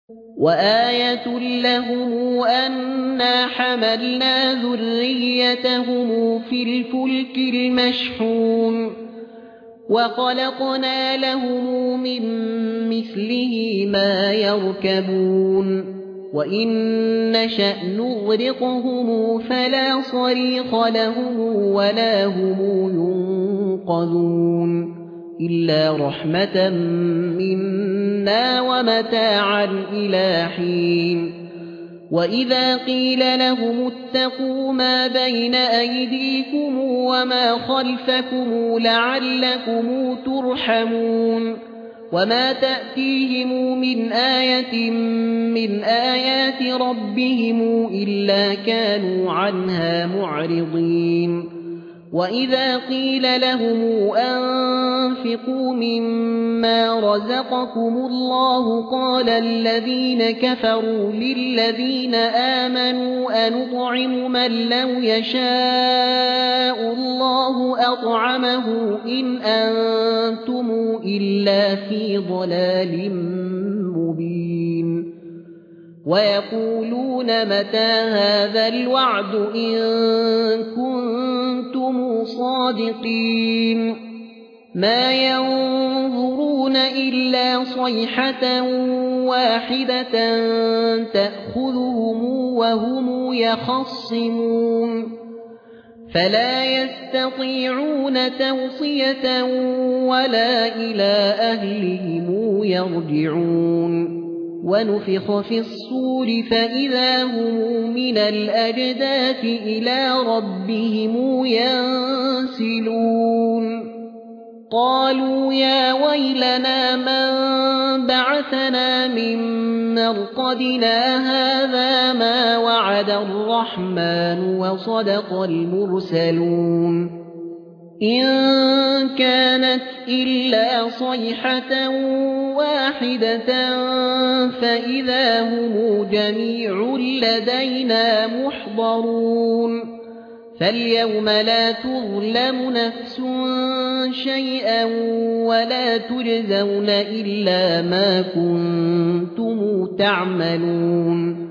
وآية لهم أنا حملنا ذريتهم في الفلك المشحون وخلقنا لهم من مثله ما يركبون وإن نشأ نغرقهم فلا صريخ لهم ولا هم ينقذون إلا رحمة منا ومتاعا إلى حين وإذا قيل لهم اتقوا ما بين أيديكم وما خلفكم لعلكم ترحمون وما تأتيهم من آية من آيات ربهم إلا كانوا عنها معرضين وإذا قيل لهم أنفقوا مما رزقكم الله قال الذين كفروا للذين آمنوا أنطعم من لو يشاء الله أطعمه إن أنتم إلا في ضلال مبين ويقولون متى هذا الوعد إن كنتم صادقين ما ينظرون إلا صيحة واحدة تأخذهم وهم يخصمون فلا يستطيعون توصية ولا إلى أهلهم يرجعون ونفخ في الصور فإذا هم من الأجداث إلى ربهم ينسلون قالوا يا ويلنا من بعثنا من مرقدنا هذا ما وعد الرحمن وصدق المرسلون إن كانت إلا صيحة واحدة فإذا هم جميع لدينا محضرون فاليوم لا تظلم نفس شيئا ولا تجزون إلا ما كنتم تعملون